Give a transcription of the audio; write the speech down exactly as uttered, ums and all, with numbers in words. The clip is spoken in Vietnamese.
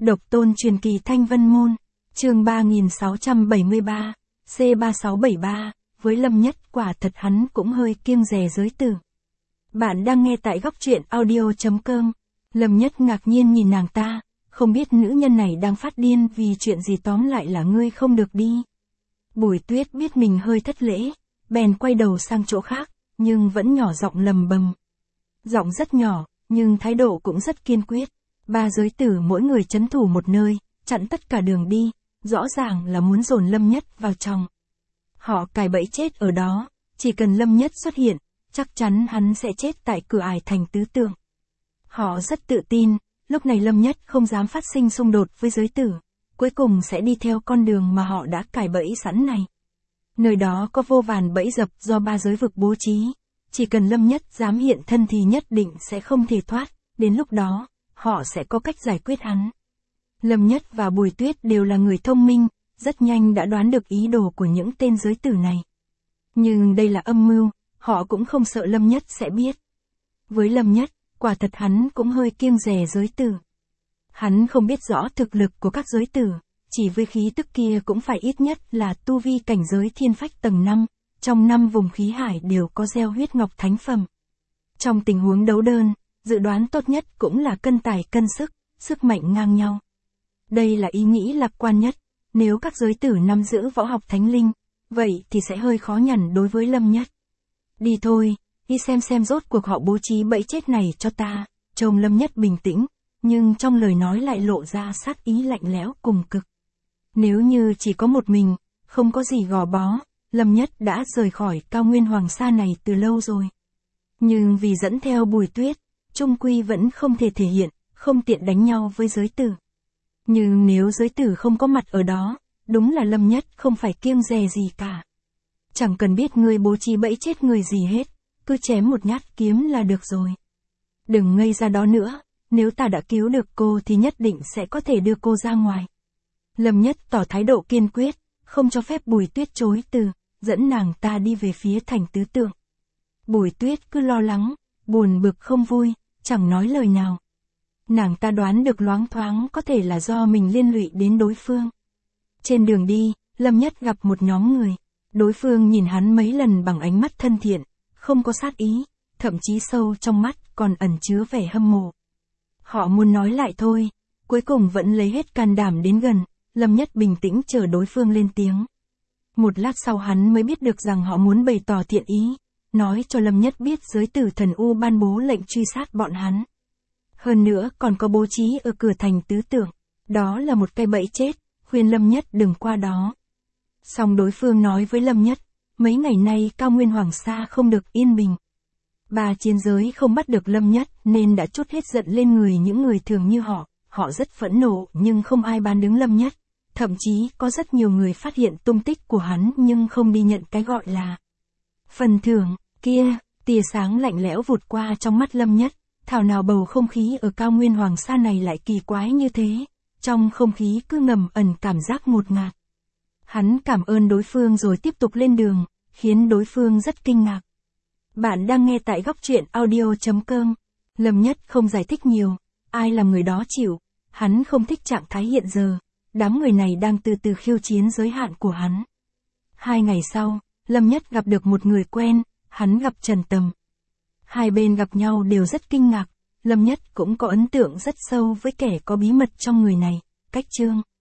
Độc tôn truyền kỳ Thanh Vân Môn, chương ba nghìn sáu trăm bảy mươi ba, C ba sáu bảy ba, với Lâm Nhất quả thật hắn cũng hơi kiêng dè giới tử. Bạn đang nghe tại góc truyện audio.com. Lâm Nhất ngạc nhiên nhìn nàng ta, không biết nữ nhân này đang phát điên vì chuyện gì, tóm lại là ngươi không được đi. Bùi Tuyết biết mình hơi thất lễ, bèn quay đầu sang chỗ khác, nhưng vẫn nhỏ giọng lầm bầm. Giọng rất nhỏ, nhưng thái độ cũng rất kiên quyết. Ba giới tử mỗi người trấn thủ một nơi, chặn tất cả đường đi, rõ ràng là muốn dồn Lâm Nhất vào trong. Họ cài bẫy chết ở đó, chỉ cần Lâm Nhất xuất hiện, chắc chắn hắn sẽ chết tại cửa ải thành tứ tượng. Họ rất tự tin, lúc này Lâm Nhất không dám phát sinh xung đột với giới tử, cuối cùng sẽ đi theo con đường mà họ đã cài bẫy sẵn này. Nơi đó có vô vàn bẫy dập do ba giới vực bố trí, chỉ cần Lâm Nhất dám hiện thân thì nhất định sẽ không thể thoát, đến lúc đó, họ sẽ có cách giải quyết hắn. Lâm Nhất và Bùi Tuyết đều là người thông minh, rất nhanh đã đoán được ý đồ của những tên giới tử này. Nhưng đây là âm mưu, họ cũng không sợ Lâm Nhất sẽ biết. Với Lâm Nhất, quả thật hắn cũng hơi kiêng dè giới tử. Hắn không biết rõ thực lực của các giới tử, chỉ với khí tức kia cũng phải ít nhất là tu vi cảnh giới thiên phách tầng năm, trong năm vùng khí hải đều có gieo huyết ngọc thánh phẩm. Trong tình huống đấu đơn, dự đoán tốt nhất cũng là cân tài cân sức, sức mạnh ngang nhau. Đây là ý nghĩ lạc quan nhất, nếu các giới tử nắm giữ võ học thánh linh, vậy thì sẽ hơi khó nhằn đối với Lâm Nhất. Đi thôi, đi xem xem rốt cuộc họ bố trí bẫy chết này cho ta. Trông Lâm Nhất bình tĩnh, nhưng trong lời nói lại lộ ra sát ý lạnh lẽo cùng cực. Nếu như chỉ có một mình, không có gì gò bó, Lâm Nhất đã rời khỏi cao nguyên hoàng sa này từ lâu rồi. Nhưng vì dẫn theo Bùi Tuyết, chung quy vẫn không thể thể hiện, không tiện đánh nhau với giới tử. Nhưng nếu giới tử không có mặt ở đó, đúng là Lâm Nhất không phải kiêng dè gì cả. Chẳng cần biết ngươi bố trí bẫy chết người gì hết, cứ chém một nhát kiếm là được rồi. Đừng ngây ra đó nữa, nếu ta đã cứu được cô thì nhất định sẽ có thể đưa cô ra ngoài. Lâm Nhất tỏ thái độ kiên quyết, không cho phép Bùi Tuyết chối từ, dẫn nàng ta đi về phía thành tứ tượng. Bùi Tuyết cứ lo lắng, buồn bực không vui, chẳng nói lời nào. Nàng ta đoán được loáng thoáng có thể là do mình liên lụy đến đối phương. Trên đường đi, Lâm Nhất gặp một nhóm người. Đối phương nhìn hắn mấy lần bằng ánh mắt thân thiện, không có sát ý, thậm chí sâu trong mắt còn ẩn chứa vẻ hâm mộ. Họ muốn nói lại thôi, cuối cùng vẫn lấy hết can đảm đến gần. Lâm Nhất bình tĩnh chờ đối phương lên tiếng. Một lát sau hắn mới biết được rằng họ muốn bày tỏ thiện ý, nói cho Lâm Nhất biết giới tử thần U ban bố lệnh truy sát bọn hắn. Hơn nữa còn có bố trí ở cửa thành tứ tượng, đó là một cây bẫy chết, khuyên Lâm Nhất đừng qua đó. Song đối phương nói với Lâm Nhất, mấy ngày nay cao nguyên hoàng sa không được yên bình. Ba chiến giới không bắt được Lâm Nhất nên đã trút hết giận lên người những người thường như họ, họ rất phẫn nộ nhưng không ai bán đứng Lâm Nhất. Thậm chí có rất nhiều người phát hiện tung tích của hắn nhưng không đi nhận cái gọi là phần thưởng kia. Tia sáng lạnh lẽo vụt qua trong mắt Lâm Nhất, thảo nào bầu không khí ở cao nguyên hoàng sa này lại kỳ quái như thế, trong không khí cứ ngầm ẩn cảm giác ngột ngạt. Hắn cảm ơn đối phương rồi tiếp tục lên đường, khiến đối phương rất kinh ngạc. Bạn đang nghe tại góc truyện audio.com. Lâm Nhất không giải thích nhiều, ai làm người đó chịu, hắn không thích trạng thái hiện giờ. Đám người này đang từ từ khiêu chiến giới hạn của hắn. Hai ngày sau, Lâm Nhất gặp được một người quen, hắn gặp Trần Tầm. Hai bên gặp nhau đều rất kinh ngạc, Lâm Nhất cũng có ấn tượng rất sâu với kẻ có bí mật trong người này, Cách Trương.